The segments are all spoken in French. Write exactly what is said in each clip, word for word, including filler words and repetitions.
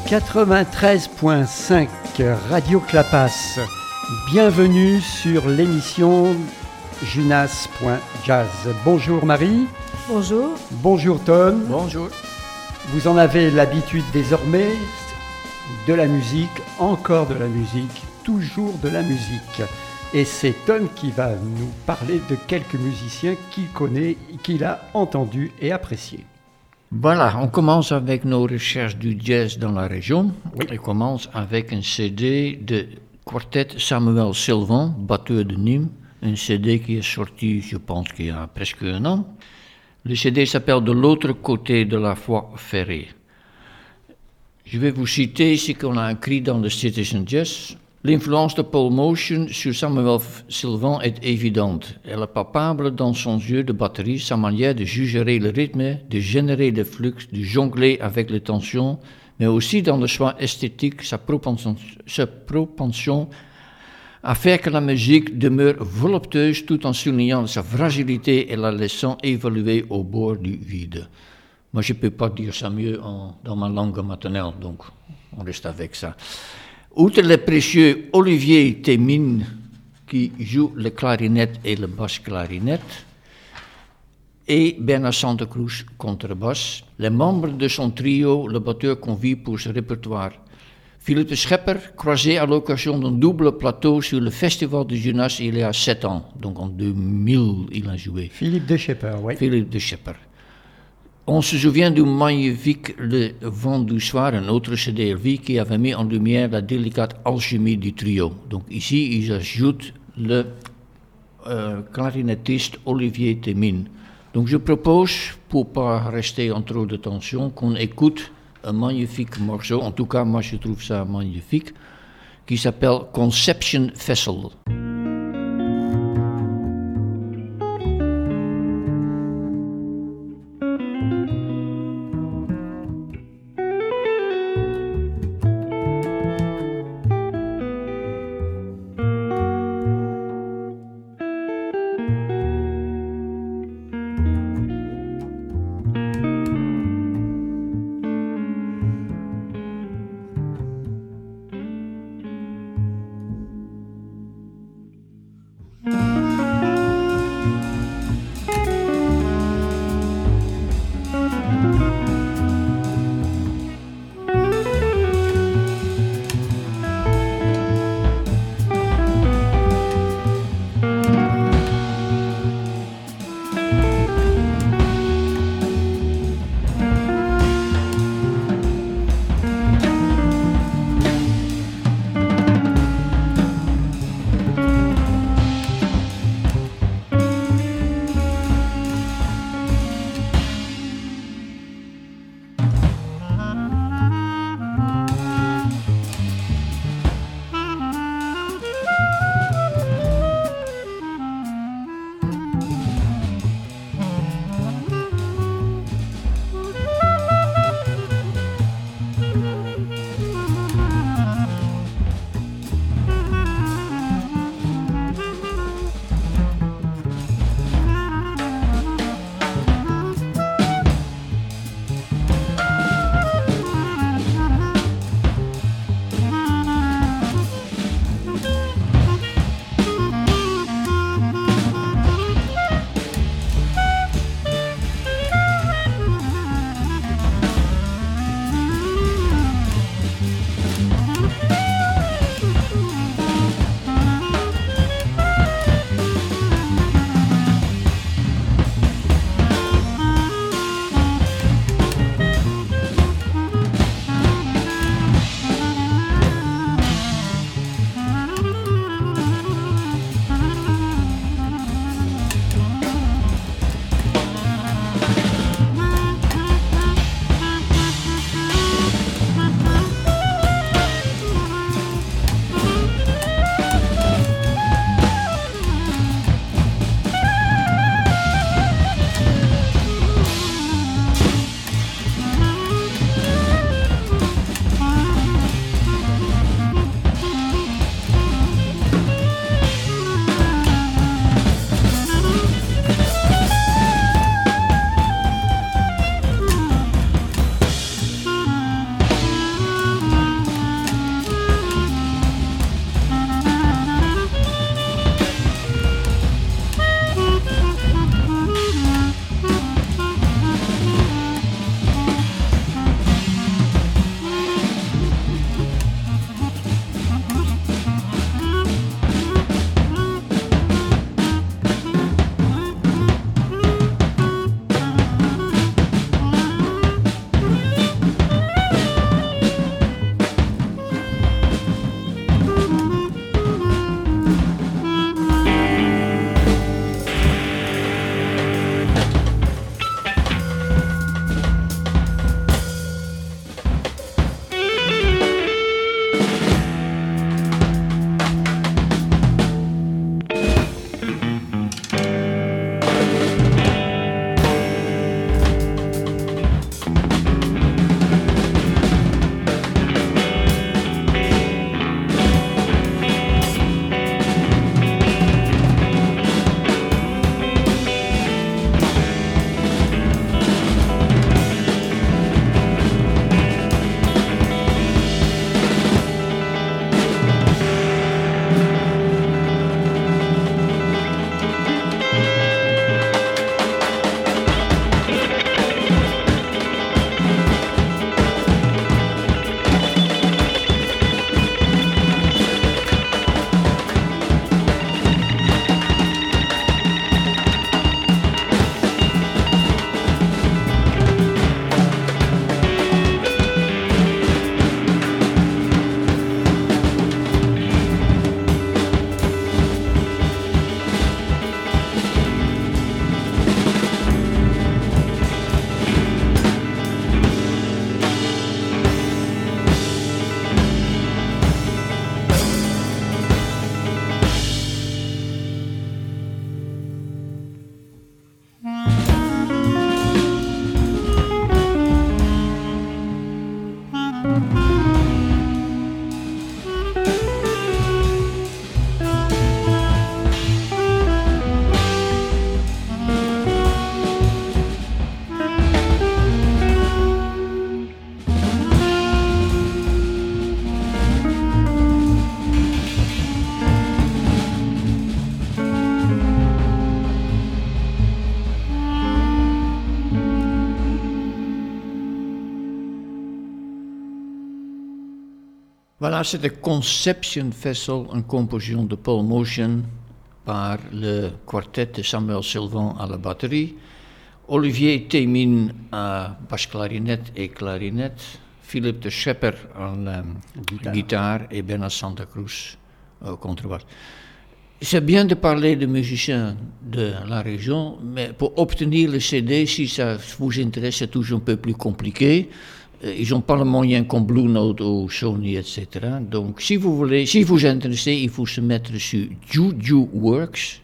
quatre-vingt-treize point cinq Radio Clapas. Bienvenue sur l'émission junas point jazz. Bonjour Marie. Bonjour. Bonjour Tom. Bonjour. Vous en avez l'habitude désormais, de la musique, encore de la musique, toujours de la musique. Et c'est Tom qui va nous parler de quelques musiciens qu'il connaît, qu'il a entendus et appréciés. Voilà, on commence avec nos recherches du jazz dans la région. Oui. On commence avec un C D de quartet Samuel Sylvain, batteur de Nîmes. Un C D qui est sorti, je pense qu'il y a presque un an. Le C D s'appelle De l'autre côté de la voie ferrée. Je vais vous citer ici qu'on a écrit dans le Citizen Jazz. L'influence de Paul Motion sur Samuel Sylvain est évidente. Elle est palpable dans son jeu de batterie, sa manière de juger le rythme, de générer le flux, de jongler avec les tensions, mais aussi dans le choix esthétique, sa propension, sa propension à faire que la musique demeure voluptueuse tout en soulignant sa fragilité et la laissant évoluer au bord du vide. Moi, je ne peux pas dire ça mieux en, dans ma langue maternelle, donc on reste avec ça. Outre le précieux Olivier Témine, qui joue le clarinette et le basse-clarinette, et Bernard Santa Cruz, contrebasse, les membres de son trio, le batteur convie pour ce répertoire. Philippe Schepper, croisé à l'occasion d'un double plateau sur le Festival de Junas il y a sept ans, donc en deux mille il a joué. Philippe de Schepper, oui. Philippe de Schepper. On se souvient du magnifique Le Vent du Soir, un autre C D L V qui avait mis en lumière la délicate alchimie du trio. Donc ici, ils ajoutent le euh, clarinettiste Olivier Témine. Donc je propose, pour ne pas rester en trop de tension, qu'on écoute un magnifique morceau, en tout cas moi je trouve ça magnifique, qui s'appelle Conception Vessel. Voilà, c'était Conception Vessel, une composition de Paul Motion par le quartet de Samuel Sylvain à la batterie, Olivier Témine à basse-clarinette et clarinette, Philippe de Schepper à la guitare, guitare et Bernard Santa Cruz au contrebasse. C'est bien de parler de musiciens de la région, mais pour obtenir le C D, si ça vous intéresse, c'est toujours un peu plus compliqué. Ils n'ont pas le moyen comme Blue Note ou Sony, et cetera. Donc, si vous voulez, si vous êtes intéressé, il faut se mettre sur Juju Works.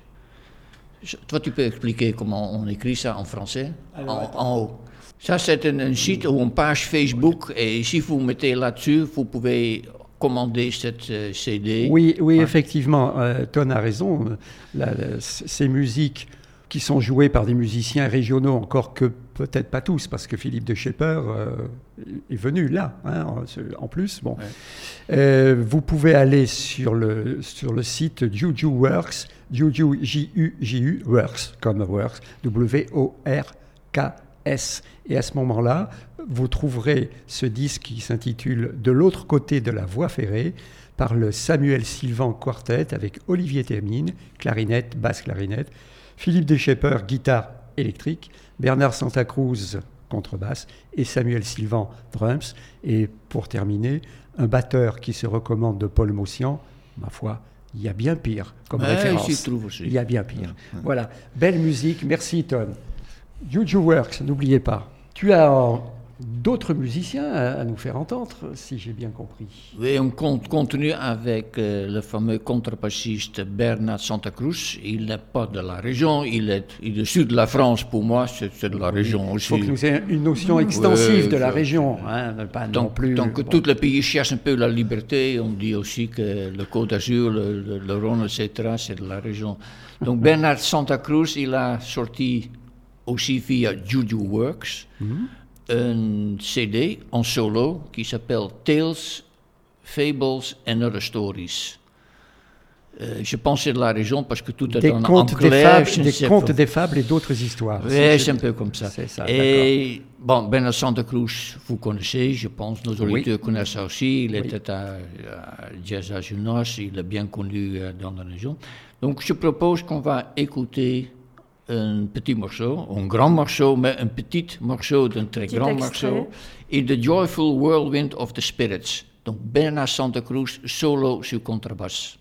Toi, tu peux expliquer comment on écrit ça en français? Alors, en, en haut. Ça, c'est un, un site ou une page Facebook, et si vous mettez là-dessus, vous pouvez commander cette euh, C D. Oui, oui, ouais. Effectivement, euh, Ton a raison. La, la, ces musiques qui sont jouées par des musiciens régionaux, encore que peut-être pas tous, parce que Philippe de Schepper euh, est venu là, hein, en, en plus. Bon. Ouais. Euh, vous pouvez aller sur le, sur le site Juju Works, Juju, J U J U, Works, comme Works, W O R K S. Et à ce moment-là, vous trouverez ce disque qui s'intitule « De l'autre côté de la voie ferrée » par le Samuel Sylvain Quartet avec Olivier Témine, clarinette, basse-clarinette, Philippe de Schepper, guitare électrique, Bernard Santa Cruz, contrebasse, et Samuel Sylvain, drums. Et pour terminer, un batteur qui se recommande de Paul Motion, ma foi, il y a bien pire comme ouais, référence. Il, trouve aussi. il y a bien pire. Ouais, ouais. Voilà, belle musique, merci Ton. Juju Works, n'oubliez pas. Tu as euh, d'autres musiciens à, à nous faire entendre, si j'ai bien compris. Oui, on continue avec euh, le fameux contrebassiste Bernard Santa Cruz. Il n'est pas de la région, il est, il est du sud de la France. Pour moi, c'est, c'est de la région aussi. Il faut que nous ayons une notion extensive oui, de la je, région. Hein, pas donc, non plus, donc bon. Tout le pays cherche un peu la liberté. On dit aussi que le Côte d'Azur, le, le, le Rhône, et cetera, c'est de la région. Donc Bernard Santa Cruz, il a sorti aussi via Juju Works, mm-hmm. un C D en solo qui s'appelle Tales, Fables and Other Stories. Euh, je pense que c'est de la région parce que tout est des en contes anglais. Des, fables, des contes, des fables et d'autres histoires. Oui, c'est, c'est un peu comme ça. C'est ça, et bon, Bernard Santa Cruz, vous connaissez, je pense, nos auditeurs oui. connaissent ça aussi. Il oui. était à, à Jazz à Junos, il est bien connu dans la région. Donc je propose qu'on va écouter un petit morceau, un grand morceau, mais un petit morceau d'un très petit grand extrait. Morceau, et The Joyful Whirlwind of the Spirits. Donc Bernard Santa Cruz, solo sur contrebasse.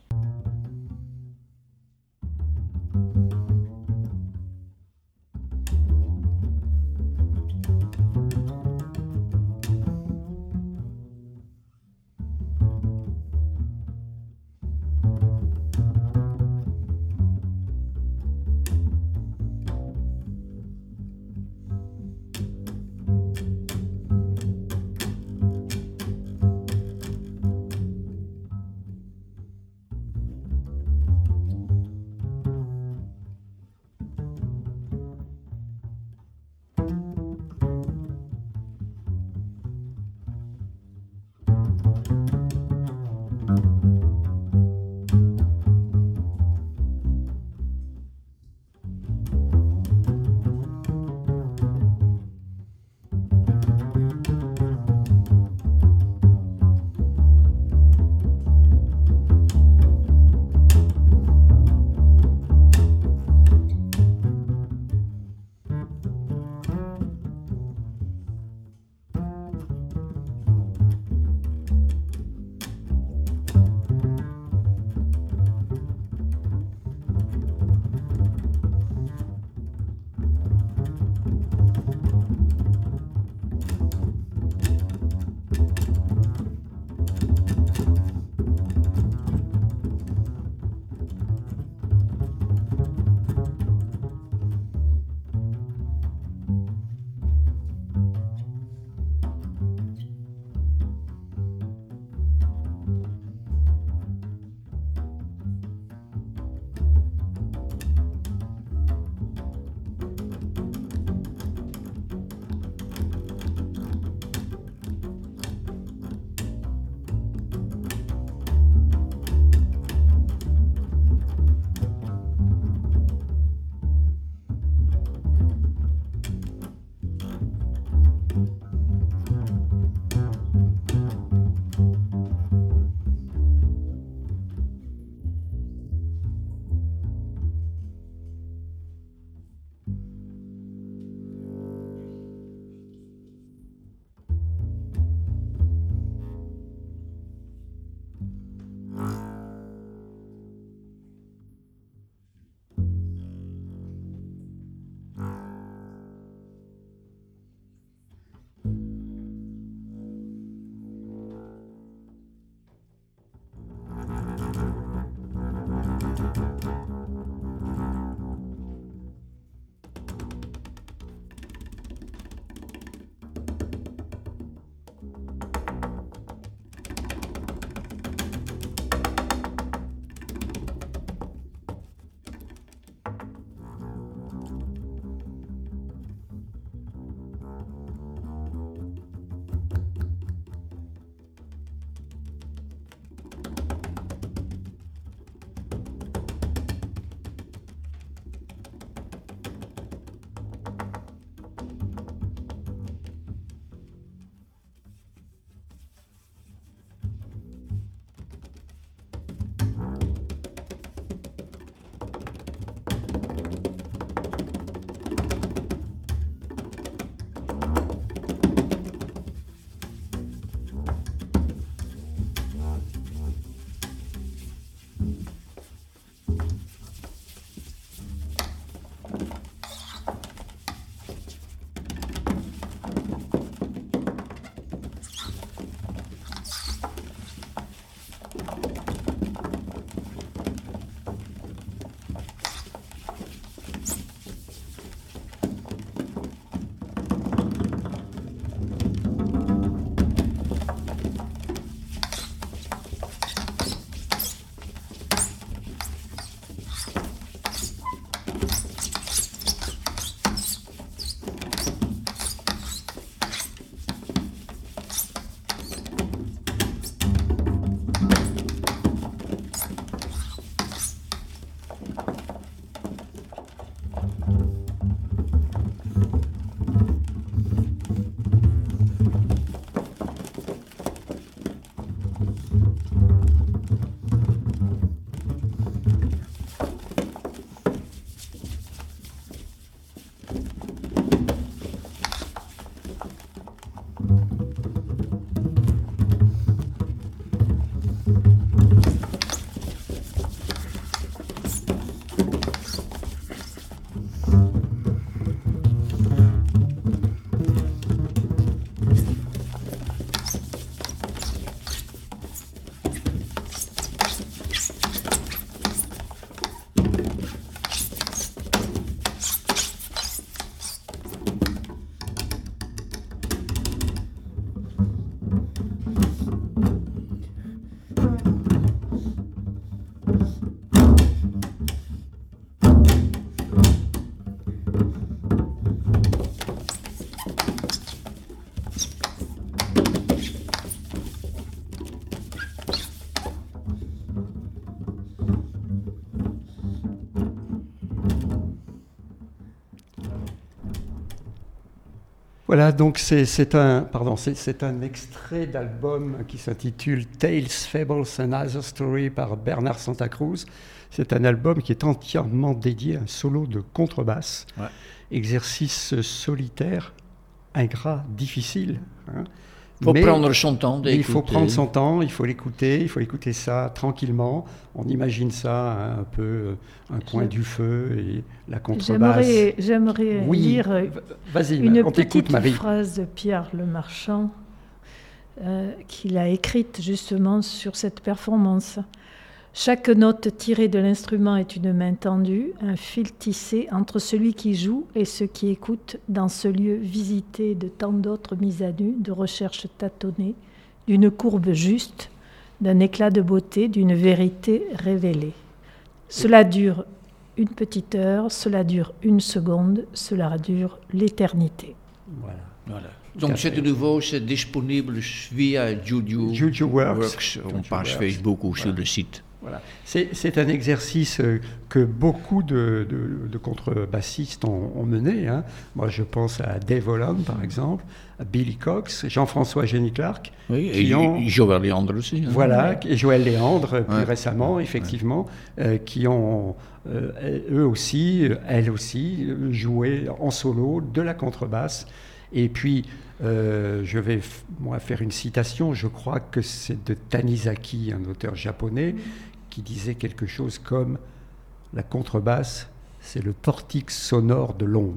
Voilà, donc c'est, c'est, un, pardon, c'est, c'est un extrait d'album qui s'intitule Tales, Fables and Other Stories par Bernard Santa Cruz. C'est un album qui est entièrement dédié à un solo de contrebasse. Ouais. Exercice solitaire, ingrat, difficile. Hein. Il faut prendre son temps d'écouter. Il faut prendre son temps, il faut l'écouter, il faut écouter ça tranquillement. On imagine ça hein, un peu, un coin Je... du feu et la contrebasse. J'aimerais, j'aimerais oui. lire Vas-y, une on petite Marie. phrase de Pierre Lemarchand euh, qu'il a écrite justement sur cette performance. Chaque note tirée de l'instrument est une main tendue, un fil tissé entre celui qui joue et ceux qui écoutent dans ce lieu visité de tant d'autres mises à nu, de recherches tâtonnées, d'une courbe juste, d'un éclat de beauté, d'une vérité révélée. Cela dure une petite heure, cela dure une seconde, cela dure l'éternité. Voilà. Voilà. Donc c'est de nouveau, c'est disponible via Juju, Juju Works, Works en page Works. Facebook ou voilà. Sur le site. Voilà. C'est, c'est un exercice que beaucoup de, de, de contrebassistes ont, ont mené. Hein. Moi, je pense à Dave Holland, par exemple, à Billy Cox, Jean-François Jenny Clark. Oui, et ont, Joël Léandre aussi. Hein. Voilà, et Joël Léandre, plus ouais. récemment, effectivement, ouais. euh, qui ont, euh, eux aussi, elles aussi, joué en solo de la contrebasse. Et puis, euh, je vais f- moi, faire une citation, je crois que c'est de Tanizaki, un auteur japonais, qui disait quelque chose comme « La contrebasse, c'est le portique sonore de l'ombre ».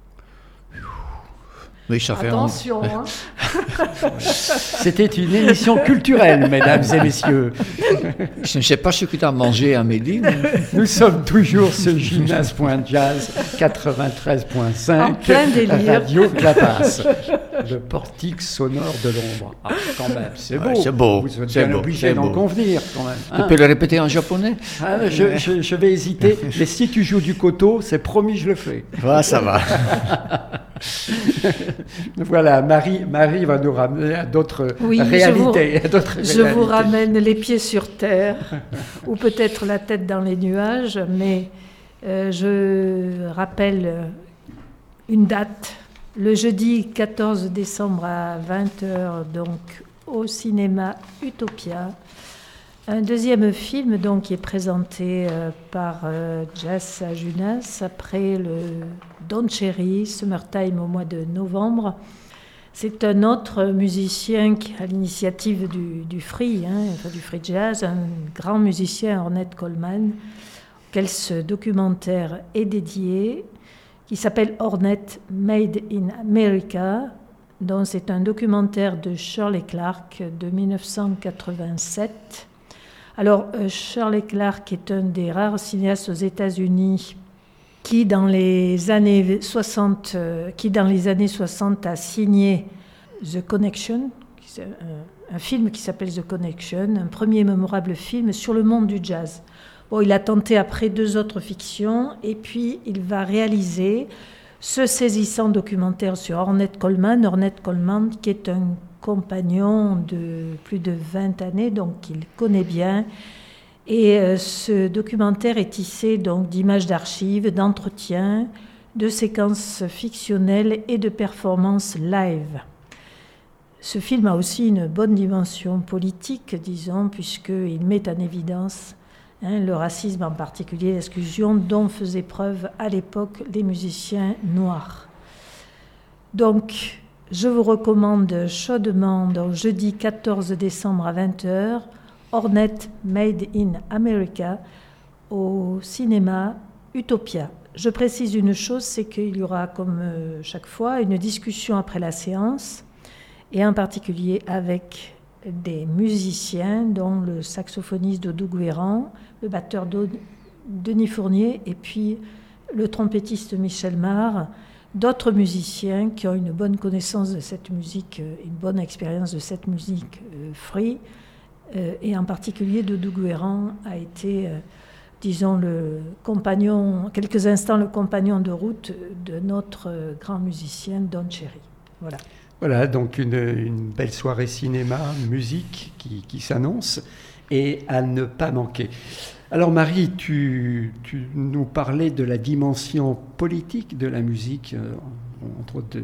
Oui, ça fait Attention, un... hein. C'était une émission culturelle, mesdames et messieurs. Je ne sais pas ce que tu as mangé à midi. Mais... Nous sommes toujours ce gymnase.jazz quatre-vingt-treize virgule cinq. En plein délire. Radio Clapas. Le portique sonore de l'ombre. Ah, quand même, c'est beau. Ouais, c'est beau. Vous êtes c'est bien beau, obligé d'en beau. convenir, quand même. Tu hein. peux le répéter en japonais ah, je, je, je vais hésiter. Mais si tu joues du koto, c'est promis, je le fais. Ah, ça va. Voilà, Marie, Marie va nous ramener à d'autres oui, réalités. Je, vous, à d'autres je réalités. vous ramène les pieds sur terre, ou peut-être la tête dans les nuages, mais euh, je rappelle une date, le jeudi quatorze décembre à vingt heures, donc au cinéma Utopia. Un deuxième film donc, qui est présenté euh, par euh, Jazz à Junas après le Don Cherry, Summertime au mois de novembre. C'est un autre musicien qui a l'initiative du, du free, hein, enfin, du free jazz, un grand musicien, Ornette Coleman, auquel ce documentaire est dédié, qui s'appelle Ornette Made in America, dont c'est un documentaire de Shirley Clarke de dix-neuf cent quatre-vingt-sept. Alors, euh, Shirley Clarke est un des rares cinéastes aux États-Unis qui, dans les années soixante, euh, qui, dans les années soixante, a signé The Connection, un, un film qui s'appelle The Connection, un premier mémorable film sur le monde du jazz. Bon, il a tenté après deux autres fictions, et puis il va réaliser ce saisissant documentaire sur Ornette Coleman. Ornette Coleman, qui est un compagnon de plus de vingt années, donc qu'il connaît bien. Et euh, ce documentaire est tissé donc d'images d'archives, d'entretiens, de séquences fictionnelles et de performances live. Ce film a aussi une bonne dimension politique, disons, puisqu'il met en évidence hein, le racisme, en particulier l'exclusion dont faisaient preuve à l'époque les musiciens noirs. Donc, je vous recommande chaudement, donc jeudi quatorze décembre à vingt heures, Ornette Made in America au cinéma Utopia. Je précise une chose, c'est qu'il y aura comme chaque fois une discussion après la séance, et en particulier avec des musiciens, dont le saxophoniste Doudou Guéran, le batteur Denis Fournier, et puis le trompettiste Michel Marr, d'autres musiciens qui ont une bonne connaissance de cette musique, une bonne expérience de cette musique euh, free, euh, et en particulier Doudou Guéran a été, euh, disons, le compagnon, quelques instants le compagnon de route de notre euh, grand musicien Don Cherry. Voilà. Voilà, donc une, une belle soirée cinéma, musique qui, qui s'annonce et à ne pas manquer. Alors Marie, tu, tu nous parlais de la dimension politique de la musique, euh, entre autres de,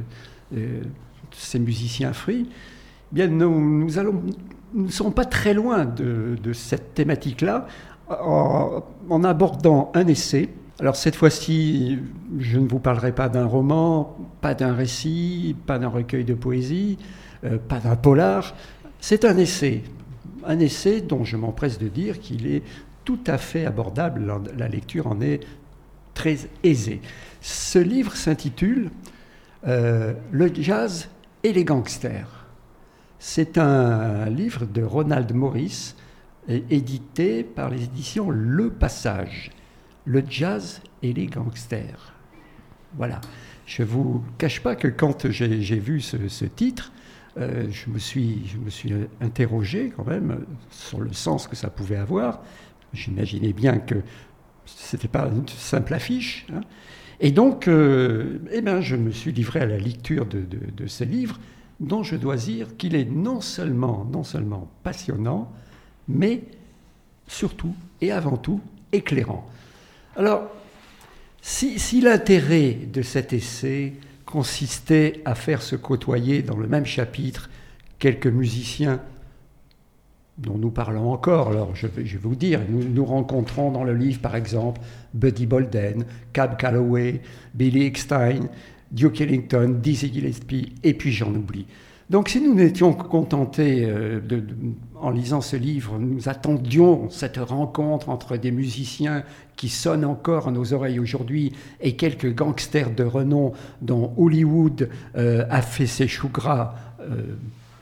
euh, ces musiciens free, eh bien nous, nous allons, nous ne sommes pas très loin de, de cette thématique-là en, en abordant un essai. Alors cette fois-ci, je ne vous parlerai pas d'un roman, pas d'un récit, pas d'un recueil de poésie, euh, pas d'un polar. C'est un essai, un essai dont je m'empresse de dire qu'il est tout à fait abordable. La lecture en est très aisée. Ce livre s'intitule euh, « Le jazz et les gangsters ». C'est un livre de Ronald Morris, édité par les éditions Le Passage. Le jazz et les gangsters. Voilà. Je ne vous cache pas que quand j'ai, j'ai vu ce, ce titre, euh, je, me suis, je me suis interrogé quand même sur le sens que ça pouvait avoir. J'imaginais bien que ce n'était pas une simple affiche. Hein. Et donc, euh, eh ben, je me suis livré à la lecture de, de, de ce livre, dont je dois dire qu'il est non seulement, non seulement passionnant, mais surtout et avant tout éclairant. Alors, si, si l'intérêt de cet essai consistait à faire se côtoyer dans le même chapitre quelques musiciens dont nous parlons encore, alors je vais, je vais vous dire, nous, nous rencontrons dans le livre par exemple Buddy Bolden, Cab Calloway, Billy Eckstine, Duke Ellington, Dizzy Gillespie, et puis j'en oublie. Donc si nous n'étions contentés, euh, de, de, en lisant ce livre, nous attendions cette rencontre entre des musiciens qui sonnent encore à nos oreilles aujourd'hui et quelques gangsters de renom dont Hollywood euh, a fait ses choux gras euh,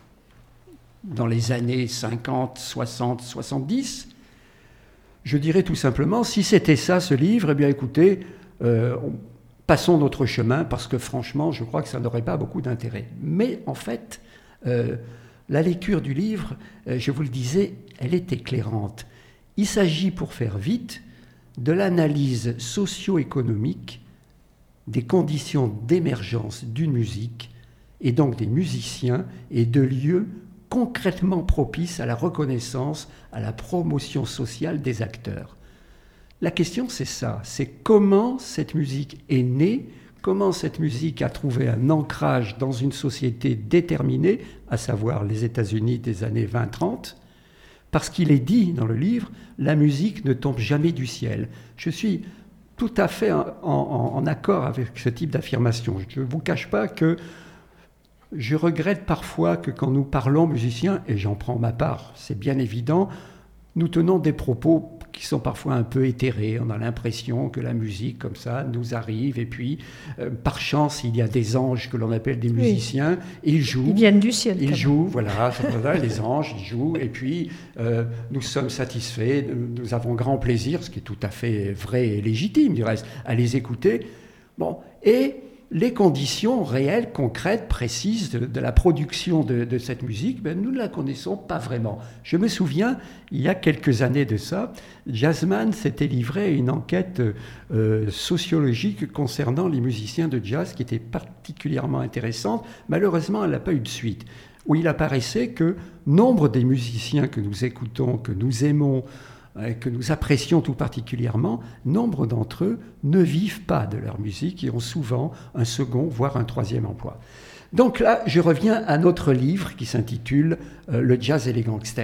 dans les années cinquante, soixante, soixante-dix, je dirais tout simplement, si c'était ça ce livre, eh bien écoutez, euh, on, passons notre chemin, parce que franchement, je crois que ça n'aurait pas beaucoup d'intérêt. Mais en fait, euh, la lecture du livre, euh, je vous le disais, elle est éclairante. Il s'agit, pour faire vite, de l'analyse socio-économique des conditions d'émergence d'une musique, et donc des musiciens, et de lieux concrètement propices à la reconnaissance, à la promotion sociale des acteurs. La question, c'est ça, c'est comment cette musique est née, comment cette musique a trouvé un ancrage dans une société déterminée, à savoir les États-Unis des années vingt trente, parce qu'il est dit dans le livre, la musique ne tombe jamais du ciel. Je suis tout à fait en, en, en accord avec ce type d'affirmation. Je ne vous cache pas que je regrette parfois que quand nous parlons musiciens, et j'en prends ma part, c'est bien évident, nous tenons des propos qui sont parfois un peu éthérés. On a l'impression que la musique, comme ça, nous arrive. Et puis, euh, par chance, il y a des anges que l'on appelle des musiciens. Oui. Ils jouent. Ils viennent du ciel. Ils jouent, voilà, les anges, ils jouent. Et puis, euh, nous sommes satisfaits, nous avons grand plaisir, ce qui est tout à fait vrai et légitime, du reste, à les écouter. Bon, et les conditions réelles, concrètes, précises de, de la production de, de cette musique, ben, nous ne la connaissons pas vraiment. Je me souviens, il y a quelques années de ça, Jazzman s'était livré à une enquête euh, sociologique concernant les musiciens de jazz qui était particulièrement intéressante. Malheureusement, elle n'a pas eu de suite, où il apparaissait que nombre des musiciens que nous écoutons, que nous aimons, que nous apprécions tout particulièrement, nombre d'entre eux ne vivent pas de leur musique et ont souvent un second, voire un troisième emploi. Donc là, je reviens à notre livre qui s'intitule euh, « Le jazz et les gangsters ».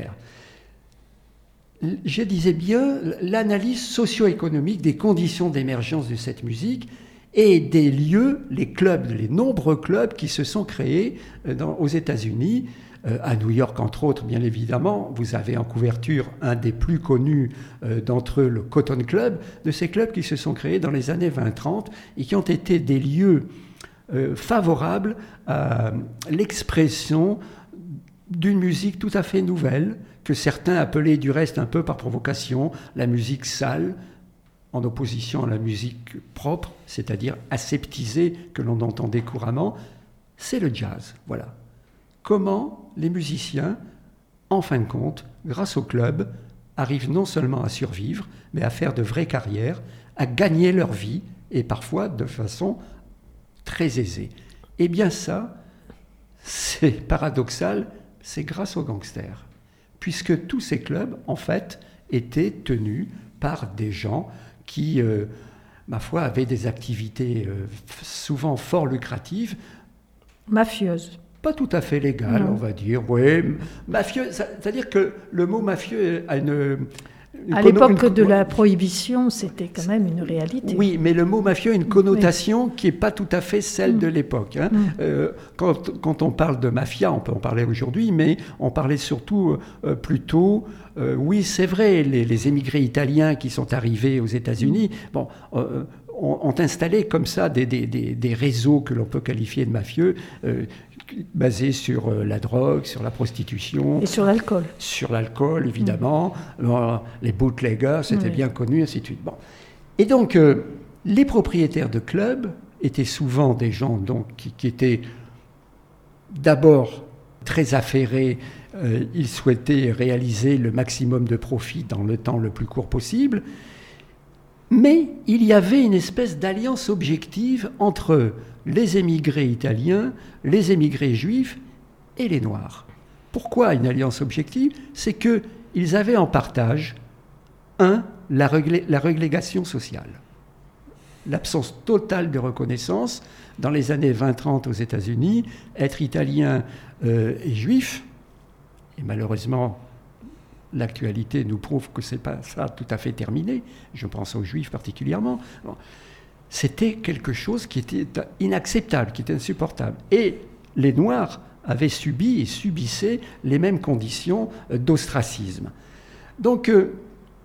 Je disais bien l'analyse socio-économique des conditions d'émergence de cette musique et des lieux, les clubs, les nombreux clubs qui se sont créés dans, aux États-Unis, Euh, à New York, entre autres, bien évidemment. Vous avez en couverture un des plus connus euh, d'entre eux, le Cotton Club, de ces clubs qui se sont créés dans les années vingt trente et qui ont été des lieux euh, favorables à l'expression d'une musique tout à fait nouvelle, que certains appelaient du reste un peu par provocation la musique sale, en opposition à la musique propre, c'est-à-dire aseptisée, que l'on entendait couramment. C'est le jazz, voilà. Comment les musiciens, en fin de compte, grâce au club, arrivent non seulement à survivre, mais à faire de vraies carrières, à gagner leur vie, et parfois de façon très aisée. Eh bien ça, c'est paradoxal, c'est grâce aux gangsters, puisque tous ces clubs, en fait, étaient tenus par des gens qui, euh, ma foi, avaient des activités euh, souvent fort lucratives, Mafieuse. Pas tout à fait légale, Non. on va dire. Oui, mafieux, ça- c'est-à-dire que le mot mafieux a une... une À conno- l'époque une- de la prohibition, c'était quand même une réalité. Oui, mais le mot mafieux a une connotation qui n'est pas tout à fait celle de l'époque. hein. Mm. Euh, quand, quand on parle de mafia, on peut en parler aujourd'hui, mais on parlait surtout euh, plutôt... euh, oui, c'est vrai, les, les émigrés italiens qui sont arrivés aux États-Unis bon, euh, ont, ont installé comme ça des, des, des, des réseaux que l'on peut qualifier de mafieux, euh, basés sur euh, la drogue, sur la prostitution, Et sur l'alcool. sur l'alcool, évidemment. Alors, les bootleggers, c'était Oui. bien connu, ainsi de suite. Bon. Et donc, euh, les propriétaires de clubs étaient souvent des gens donc, qui, qui étaient d'abord très affairés. Euh, ils souhaitaient réaliser le maximum de profit dans le temps le plus court possible. Mais il y avait une espèce d'alliance objective entre les émigrés italiens, les émigrés juifs et les Noirs. Pourquoi une alliance objective ? C'est qu'ils avaient en partage, un, la, reglé- la regrégation sociale. L'absence totale de reconnaissance. Dans les années vingt trente aux États-Unis, être italien euh, et juif, et malheureusement, l'actualité nous prouve que ce n'est pas ça tout à fait terminé, je pense aux juifs particulièrement, bon, c'était quelque chose qui était inacceptable, qui était insupportable. Et les Noirs avaient subi et subissaient les mêmes conditions d'ostracisme. Donc, euh,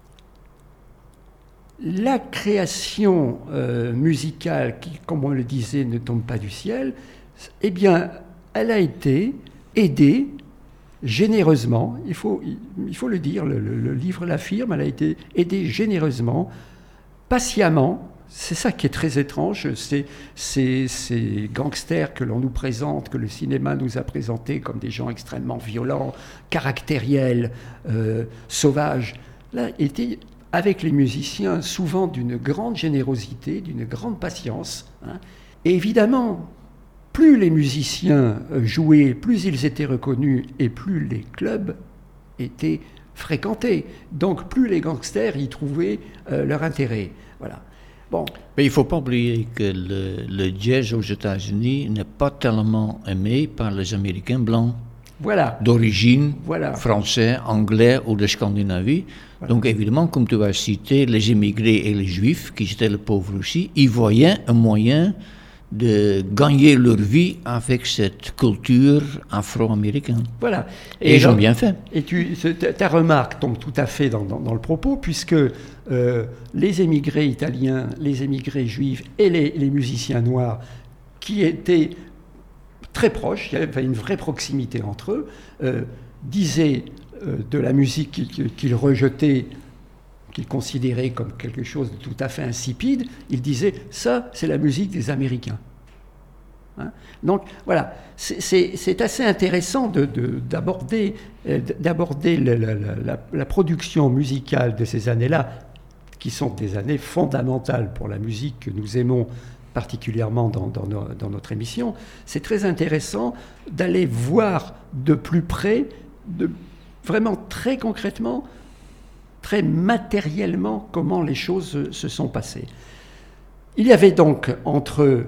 la création euh, musicale, qui, comme on le disait, ne tombe pas du ciel, eh bien, elle a été aidée généreusement, il faut, il faut le dire, le, le, le livre l'affirme, elle a été aidée généreusement, patiemment. C'est ça qui est très étrange, c'est ces, ces gangsters que l'on nous présente, que le cinéma nous a présentés comme des gens extrêmement violents, caractériels, euh, sauvages, là, étaient avec les musiciens souvent d'une grande générosité, d'une grande patience. Hein. Et évidemment, plus les musiciens jouaient, plus ils étaient reconnus et plus les clubs étaient fréquentés. Donc plus les gangsters y trouvaient euh, leur intérêt. Voilà. Bon. Mais il ne faut pas oublier que le, le jazz aux États-Unis n'est pas tellement aimé par les Américains blancs. Voilà. D'origine, voilà. français, anglais ou de Scandinavie. Voilà. Donc évidemment, comme tu as cité, les immigrés et les juifs, qui étaient les pauvres aussi, ils voyaient un moyen de gagner leur vie avec cette culture afro-américaine. Voilà. Et, et ils ont bien fait. Et tu, ta remarque tombe tout à fait dans, dans, dans le propos, puisque euh, les émigrés italiens, les émigrés juifs et les, les musiciens noirs, qui étaient très proches, il y avait une vraie proximité entre eux, euh, disaient euh, de la musique qu'ils, qu'ils rejetaient, qu'ils considéraient comme quelque chose de tout à fait insipide, ils disaient « ça, c'est la musique des Américains hein ». Donc voilà, c'est, c'est, c'est assez intéressant de, de, d'aborder, euh, d'aborder la, la, la, la production musicale de ces années-là, qui sont des années fondamentales pour la musique que nous aimons particulièrement dans, dans, nos, dans notre émission. C'est très intéressant d'aller voir de plus près, de, vraiment très concrètement, très matériellement, comment les choses se sont passées. Il y avait donc entre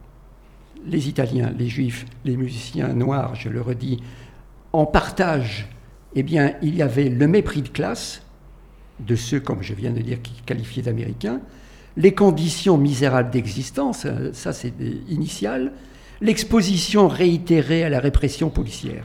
les Italiens, les Juifs, les musiciens noirs, je le redis, en partage, eh bien, il y avait le mépris de classe de ceux, comme je viens de dire, qui qualifiaient d'Américains, les conditions misérables d'existence, ça c'est initial, l'exposition réitérée à la répression policière.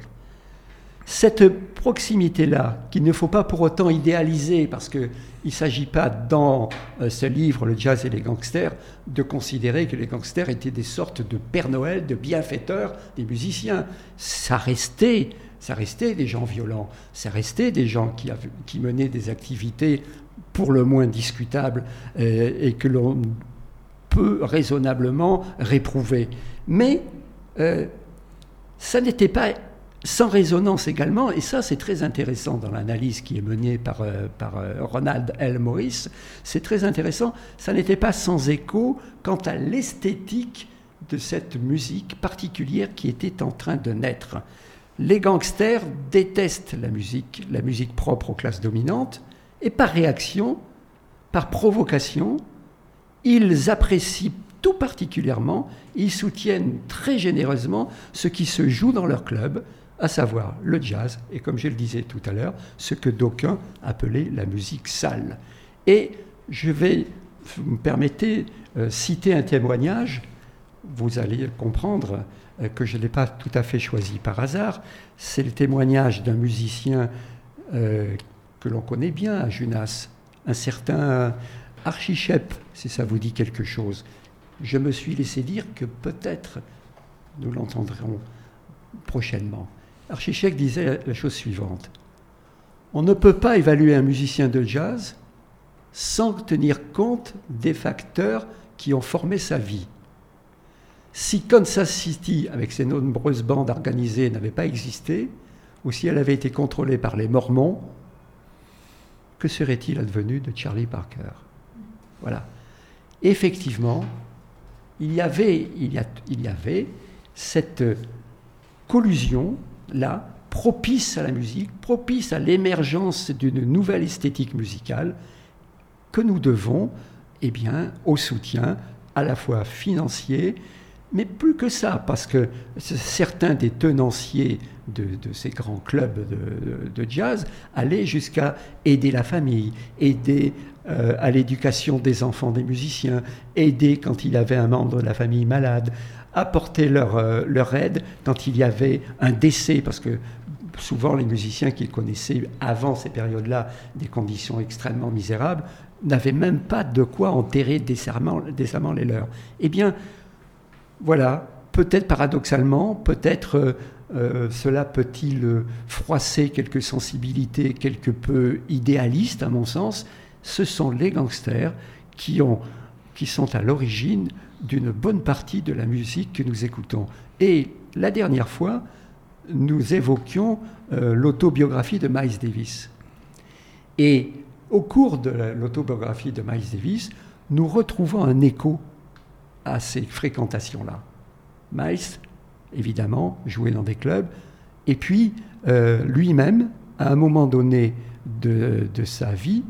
Cette proximité-là, qu'il ne faut pas pour autant idéaliser, parce qu'il ne s'agit pas dans ce livre, Le jazz et les gangsters, de considérer que les gangsters étaient des sortes de Père Noël, de bienfaiteurs des musiciens. Ça restait, ça restait des gens violents, ça restait des gens qui, avaient, qui menaient des activités pour le moins discutables euh, et que l'on peut raisonnablement réprouver. Mais euh, ça n'était pas sans résonance également, et ça c'est très intéressant dans l'analyse qui est menée par, euh, par euh, Ronald L. Morris, c'est très intéressant, ça n'était pas sans écho quant à l'esthétique de cette musique particulière qui était en train de naître. Les gangsters détestent la musique, la musique propre aux classes dominantes, et par réaction, par provocation, ils apprécient tout particulièrement, ils soutiennent très généreusement ce qui se joue dans leur club, à savoir le jazz, et comme je le disais tout à l'heure, ce que d'aucuns appelaient la musique sale. Et je vais, vous me permettez, euh, citer un témoignage, vous allez comprendre euh, que je ne l'ai pas tout à fait choisi par hasard, c'est le témoignage d'un musicien euh, que l'on connaît bien à Junas, un certain Archichep, si ça vous dit quelque chose. Je me suis laissé dire que peut-être nous l'entendrons prochainement. Archichep disait la chose suivante. On ne peut pas évaluer un musicien de jazz sans tenir compte des facteurs qui ont formé sa vie. Si Kansas City, avec ses nombreuses bandes organisées, n'avait pas existé, ou si elle avait été contrôlée par les Mormons, que serait-il advenu de Charlie Parker ? Voilà. Effectivement, il y avait, il y a, il y avait cette collusion-là, propice à la musique, propice à l'émergence d'une nouvelle esthétique musicale, que nous devons eh bien, au soutien à la fois financier, mais plus que ça, parce que certains des tenanciers de, de ces grands clubs de, de, de jazz allaient jusqu'à aider la famille, aider euh, à l'éducation des enfants des musiciens, aider quand il y avait un membre de la famille malade, apporter leur, euh, leur aide quand il y avait un décès, parce que souvent les musiciens qu'ils connaissaient avant ces périodes-là, des conditions extrêmement misérables, n'avaient même pas de quoi enterrer décemment, décemment les leurs. Eh bien, voilà, peut-être paradoxalement, peut-être euh, euh, cela peut-il euh, froisser quelques sensibilités quelque peu idéalistes, à mon sens. Ce sont les gangsters qui, ont, qui sont à l'origine d'une bonne partie de la musique que nous écoutons. Et la dernière fois, nous évoquions euh, l'autobiographie de Miles Davis. Et au cours de la, l'autobiographie de Miles Davis, nous retrouvons un écho à ces fréquentations-là. Miles, évidemment, jouait dans des clubs, et puis euh, lui-même, à un moment donné de, de sa vie,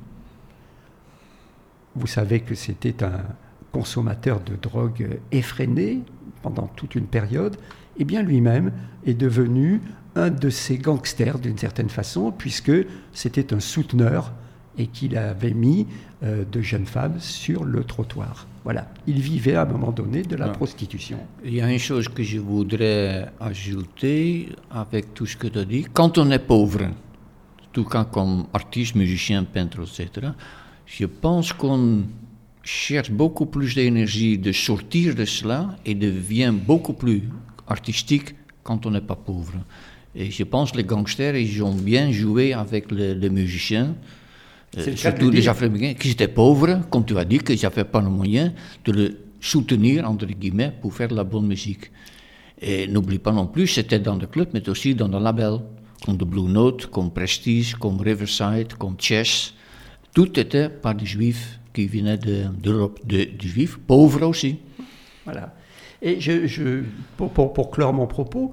vous savez que c'était un consommateur de drogue effréné pendant toute une période, et bien lui-même est devenu un de ces gangsters d'une certaine façon, puisque c'était un souteneur et qu'il avait mis euh, de jeunes femmes sur le trottoir. Voilà, il vivait à un moment donné de la ah. prostitution. Il y a une chose que je voudrais ajouter avec tout ce que tu as dit. Quand on est pauvre, tout cas comme artiste, musicien, peintre, et cetera, je pense qu'on cherche beaucoup plus d'énergie de sortir de cela et devient beaucoup plus artistique quand on n'est pas pauvre. Et je pense que les gangsters, ils ont bien joué avec les, les musiciens, euh, surtout les Africains qui étaient pauvres, comme tu as dit, qu'ils n'avaient pas le moyen de le soutenir, entre guillemets, pour faire de la bonne musique. Et n'oublie pas non plus, c'était dans le club, mais aussi dans le label, comme de Blue Note, comme Prestige, comme Riverside, comme Chess. Tout était par des Juifs qui venaient de, d'Europe, de, des Juifs, pauvres aussi. Voilà. Et je, je, pour, pour, pour clore mon propos,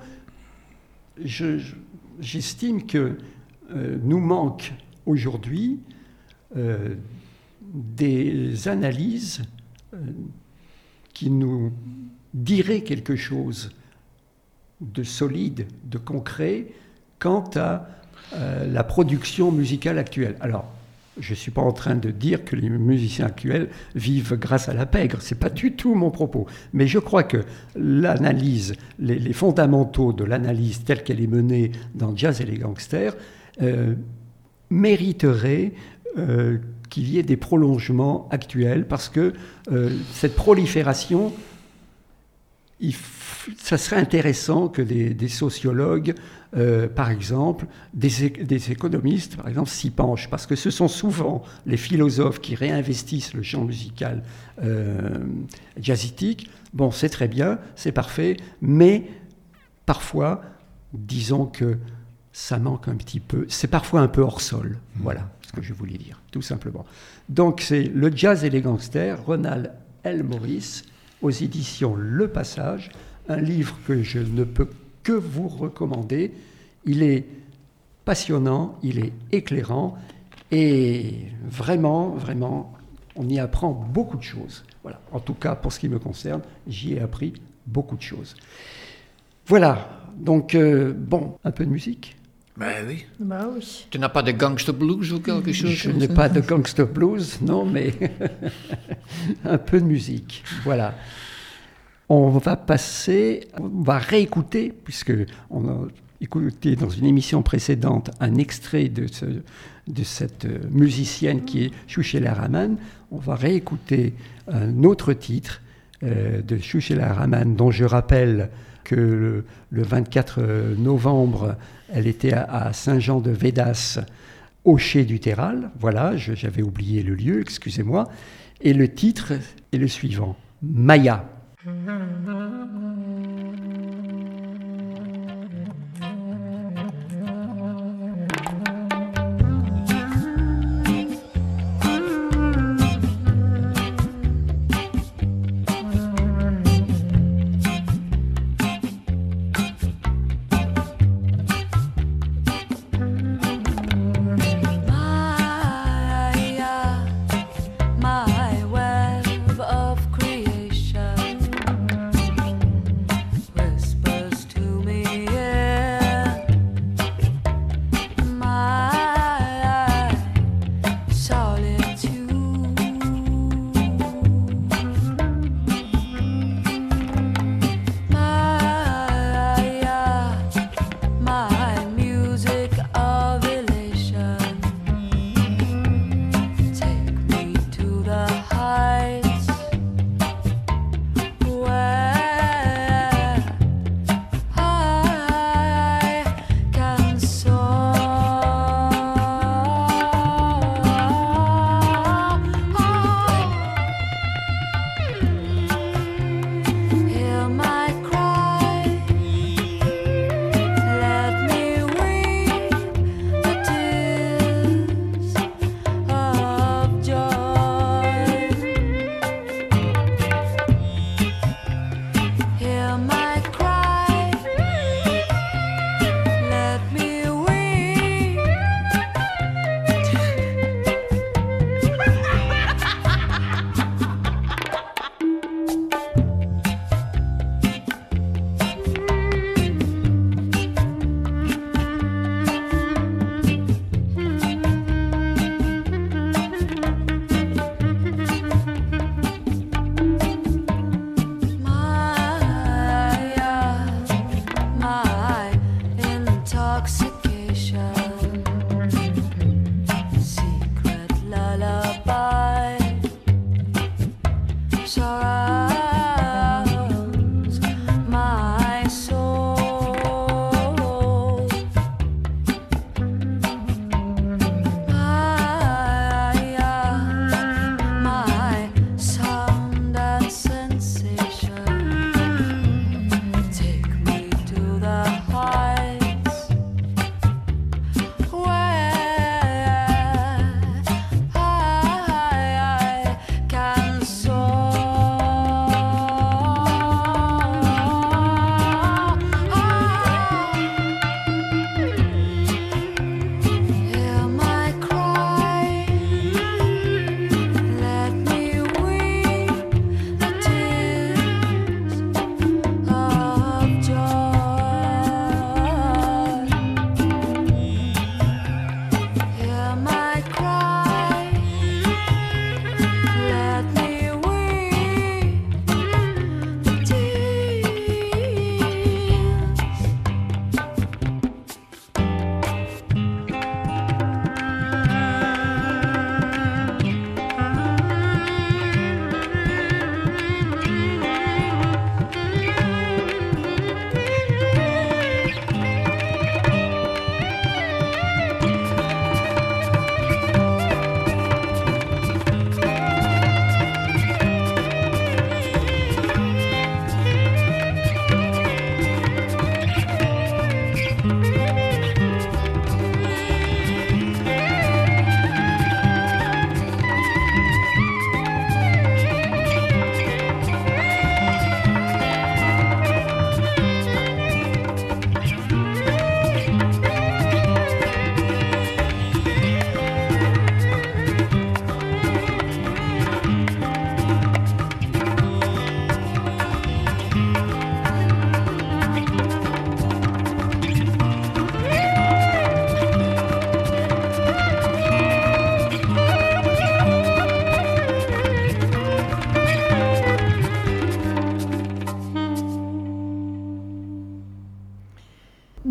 je, je, j'estime que euh, nous manque aujourd'hui euh, des analyses euh, qui nous diraient quelque chose de solide, de concret, quant à euh, la production musicale actuelle. Alors, je ne suis pas en train de dire que les musiciens actuels vivent grâce à la pègre, ce n'est pas du tout mon propos. Mais je crois que l'analyse, les, les fondamentaux de l'analyse telle qu'elle est menée dans Jazz et les gangsters euh, mériteraient euh, qu'il y ait des prolongements actuels, parce que euh, cette prolifération, il f- ça serait intéressant que des, des sociologues, Euh, par exemple, des, des économistes, par exemple, s'y penchent, parce que ce sont souvent les philosophes qui réinvestissent le champ musical euh, jazzitique. Bon, c'est très bien, c'est parfait, mais parfois, disons que ça manque un petit peu, c'est parfois un peu hors sol. Mmh. Voilà ce que je voulais dire, tout simplement. Donc, c'est Le Jazz et les gangsters, Ronald L. Morris, aux éditions Le Passage, un livre que je ne peux que vous recommander. Il est passionnant, il est éclairant et vraiment, vraiment, on y apprend beaucoup de choses. Voilà. En tout cas, pour ce qui me concerne, j'y ai appris beaucoup de choses. Voilà, donc euh, bon, un peu de musique. Ben oui. Bah oui. Tu n'as pas de gangster blues ou quelque chose? Je n'ai pas de gangster blues, non, mais un peu de musique. Voilà. On va passer, on va réécouter, puisque on a écouté dans une émission précédente un extrait de, ce, de cette musicienne qui est Chouchela Rahman. On va réécouter un autre titre euh, de Chouchela Rahman, dont je rappelle que le, le vingt-quatre novembre, elle était à, à Saint-Jean-de-Védas, au Chai du Terral. Voilà, je, j'avais oublié le lieu, excusez-moi. Et le titre est le suivant, Maya. My web of creation.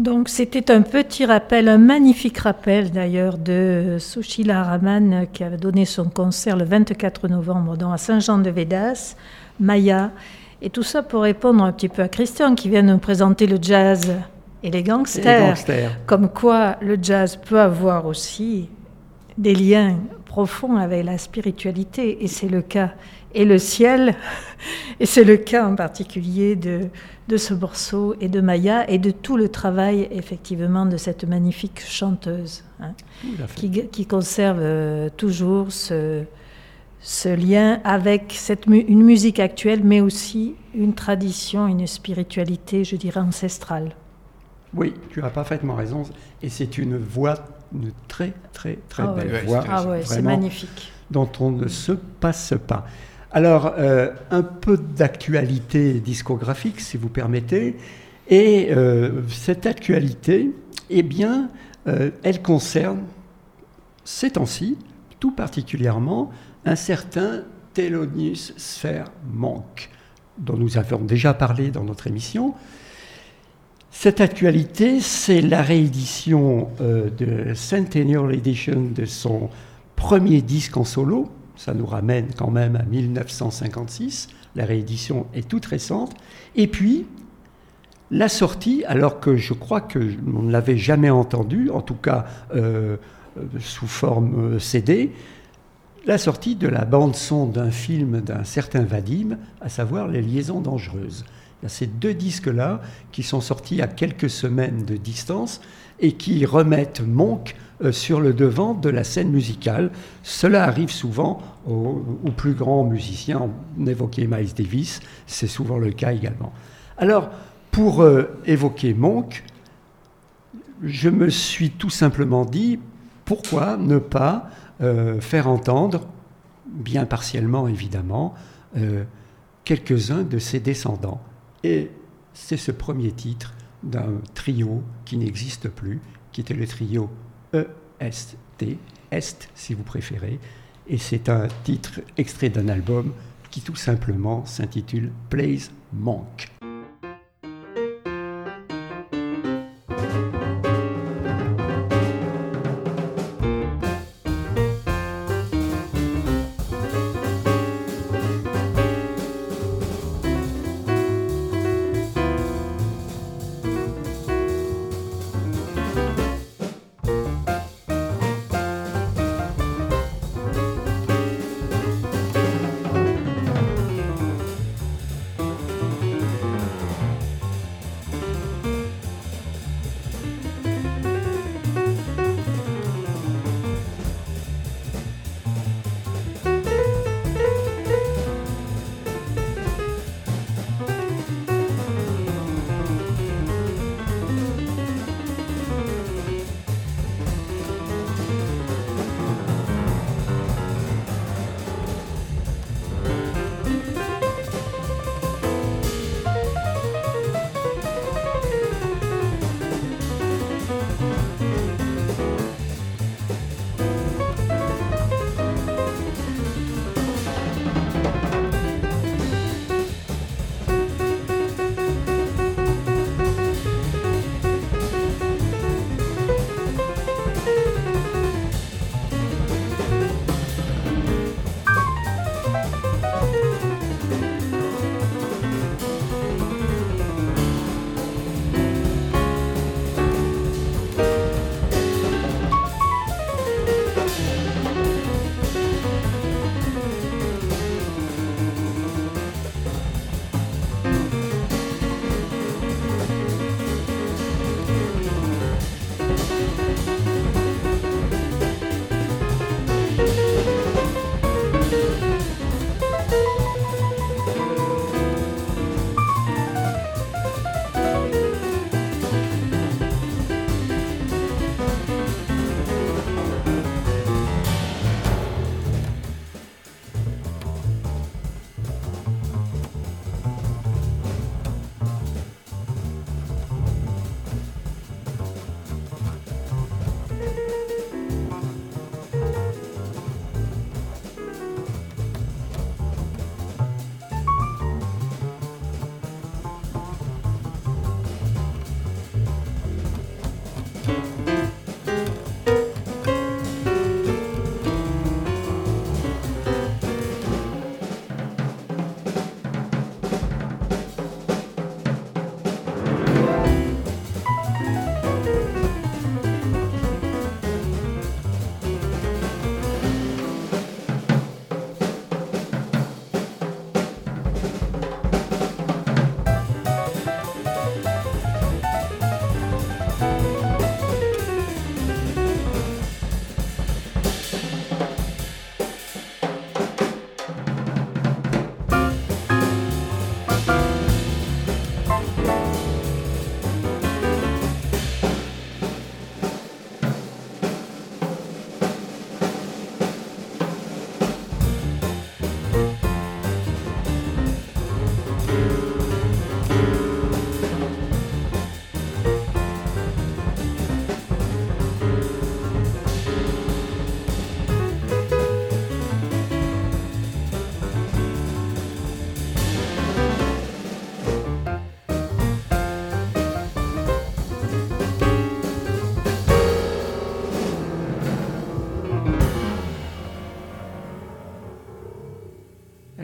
Donc c'était un petit rappel, un magnifique rappel d'ailleurs de Sushila Raman qui avait donné son concert le vingt-quatre novembre donc à Saint-Jean-de-Védas, Maya, et tout ça pour répondre un petit peu à Christian qui vient de nous présenter le jazz et les gangsters, les gangsters. Comme quoi le jazz peut avoir aussi des liens profonds avec la spiritualité, et c'est le cas, et le ciel, et c'est le cas en particulier de, de ce morceau et de Maya, et de tout le travail effectivement de cette magnifique chanteuse, hein, qui, qui conserve euh, toujours ce, ce lien avec cette mu- une musique actuelle, mais aussi une tradition, une spiritualité, je dirais, ancestrale. Oui, tu as parfaitement raison, et c'est une voix, une très très très ah belle ouais. voix, ah ouais, c'est magnifique, dont on ne se passe pas. Alors, euh, un peu d'actualité discographique, si vous permettez, et euh, cette actualité, eh bien, euh, elle concerne, ces temps-ci, tout particulièrement, un certain Thelonious Sphere Monk, dont nous avions déjà parlé dans notre émission. Cette actualité, c'est la réédition euh, de Centennial Edition de son premier disque en solo. Ça nous ramène quand même à dix-neuf cent cinquante-six. La réédition est toute récente. Et puis, la sortie, alors que je crois qu'on ne l'avait jamais entendue, en tout cas euh, sous forme C D, la sortie de la bande-son d'un film d'un certain Vadim, à savoir Les Liaisons Dangereuses. Il y a ces deux disques-là qui sont sortis à quelques semaines de distance et qui remettent Monk euh, sur le devant de la scène musicale. Cela arrive souvent aux, aux plus grands musiciens. On évoquait Miles Davis, c'est souvent le cas également. Alors, pour euh, évoquer Monk, je me suis tout simplement dit, pourquoi ne pas euh, faire entendre, bien partiellement évidemment, euh, quelques-uns de ses descendants. Et c'est ce premier titre d'un trio qui n'existe plus, qui était le trio E S T, Est si vous préférez, et c'est un titre extrait d'un album qui tout simplement s'intitule Plays Monk.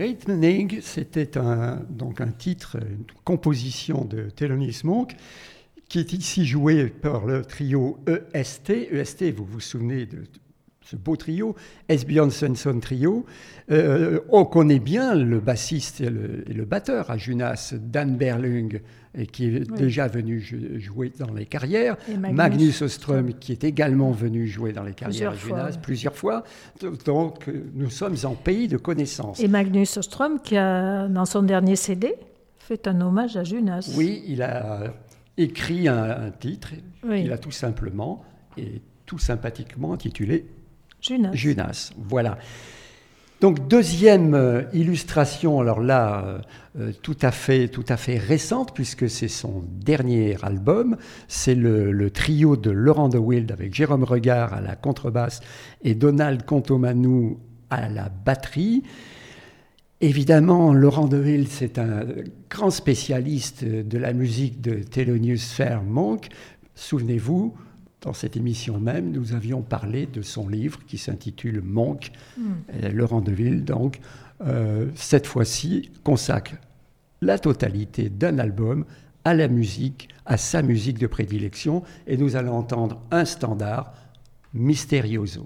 Rhythming, c'était un, donc un titre, une composition de Thelonious Monk, qui est ici joué par le trio E S T. E S T, vous vous souvenez de ce beau trio, Esbjörn Svensson Trio. Euh, on connaît bien le bassiste et le, et le batteur à Junas, Dan Berlung, et qui est oui. déjà venu jouer dans les carrières. Magnus, Magnus Åström, qui est également venu jouer dans les carrières plusieurs à Junas fois. plusieurs fois. Donc, nous sommes en pays de connaissances. Et Magnus Åström, qui a, dans son dernier C D, fait un hommage à Junas. Oui, il a écrit un, un titre, oui. il a tout simplement et tout sympathiquement intitulé Junas. Junas, voilà. Donc deuxième euh, illustration, alors là, euh, tout à fait, tout à fait récente, puisque c'est son dernier album. C'est le, le trio de Laurent de Wild avec Jérôme Regard à la contrebasse et Donald Contomanou à la batterie. Évidemment, Laurent de Wild, c'est un grand spécialiste de la musique de Thelonious Monk. Souvenez-vous, dans cette émission même, nous avions parlé de son livre qui s'intitule Monk. Mm. Laurent de Wild, donc, euh, cette fois-ci, consacre la totalité d'un album à la musique, à sa musique de prédilection. Et nous allons entendre un standard, Misterioso.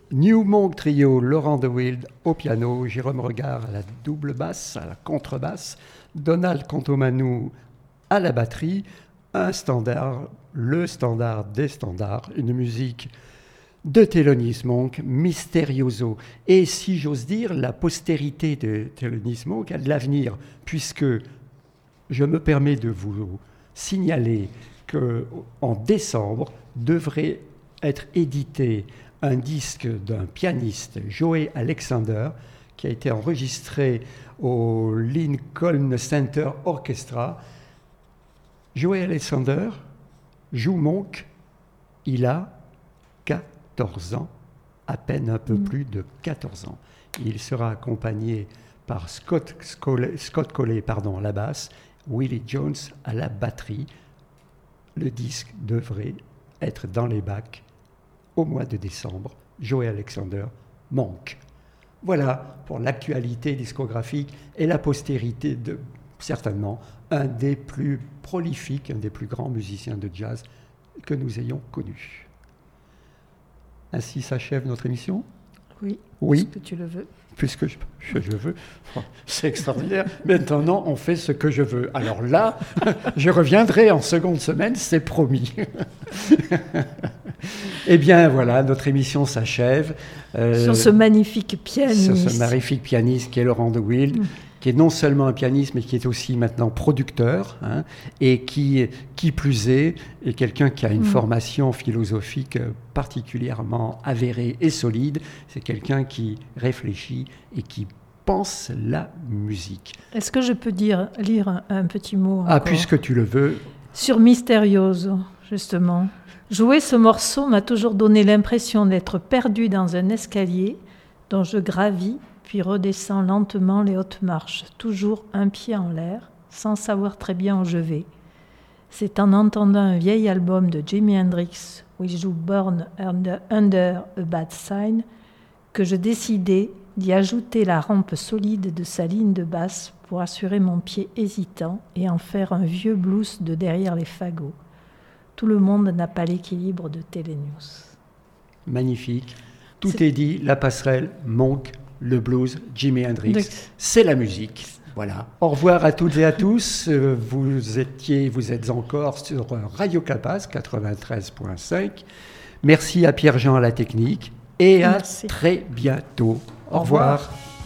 New Monk Trio, Laurent De Wild au piano, Jérôme Regard à la double basse, à la contrebasse, Donald Contomanou à la batterie, un standard, le standard des standards, une musique de Thelonious Monk, Misterioso. Et si j'ose dire, la postérité de Thelonious Monk a de l'avenir, puisque je me permets de vous signaler qu'en décembre devrait être édité un disque d'un pianiste, Joey Alexander, qui a été enregistré au Lincoln Center Orchestra. Joey Alexander joue Monk, il a quatorze ans, à peine un peu mmh. plus de quatorze ans. Il sera accompagné par Scott, Scott, Scott Colley pardon, à la basse, Willie Jones à la batterie. Le disque devrait être dans les bacs au mois de décembre. Joey Alexander, Monk. Voilà pour l'actualité discographique et la postérité de, certainement, un des plus prolifiques, un des plus grands musiciens de jazz que nous ayons connu. Ainsi s'achève notre émission ? Oui, oui, puisque tu le veux. Puisque je, je, je veux. Oh, c'est extraordinaire. Maintenant, on fait ce que je veux. Alors là, je reviendrai en seconde semaine, c'est promis. Eh bien, voilà, notre émission s'achève. Euh, sur ce magnifique pianiste. Sur ce magnifique pianiste qui est Laurent De Wild, mmh. qui est non seulement un pianiste, mais qui est aussi maintenant producteur, hein, et qui, qui plus est, est quelqu'un qui a une mmh. formation philosophique particulièrement avérée et solide. C'est quelqu'un qui réfléchit et qui pense la musique. Est-ce que je peux dire, lire un, un petit mot encore ? Ah, puisque tu le veux. Sur Misterioso, justement. Jouer ce morceau m'a toujours donné l'impression d'être perdu dans un escalier dont je gravis puis redescends lentement les hautes marches, toujours un pied en l'air, sans savoir très bien où je vais. C'est en entendant un vieil album de Jimi Hendrix où il joue Born Under, Under a Bad Sign que je décidai d'y ajouter la rampe solide de sa ligne de basse pour assurer mon pied hésitant et en faire un vieux blues de derrière les fagots. Tout le monde n'a pas l'équilibre de Thelonious. Magnifique. Tout c'est... est dit, la passerelle, Monk, le blues, Jimi Hendrix, de... c'est la musique. Voilà. Au revoir à toutes et à tous. Vous étiez, vous êtes encore sur Radio Clapas quatre-vingt-treize virgule cinq. Merci à Pierre-Jean à la technique et à Merci. Très bientôt. Au, Au revoir. revoir.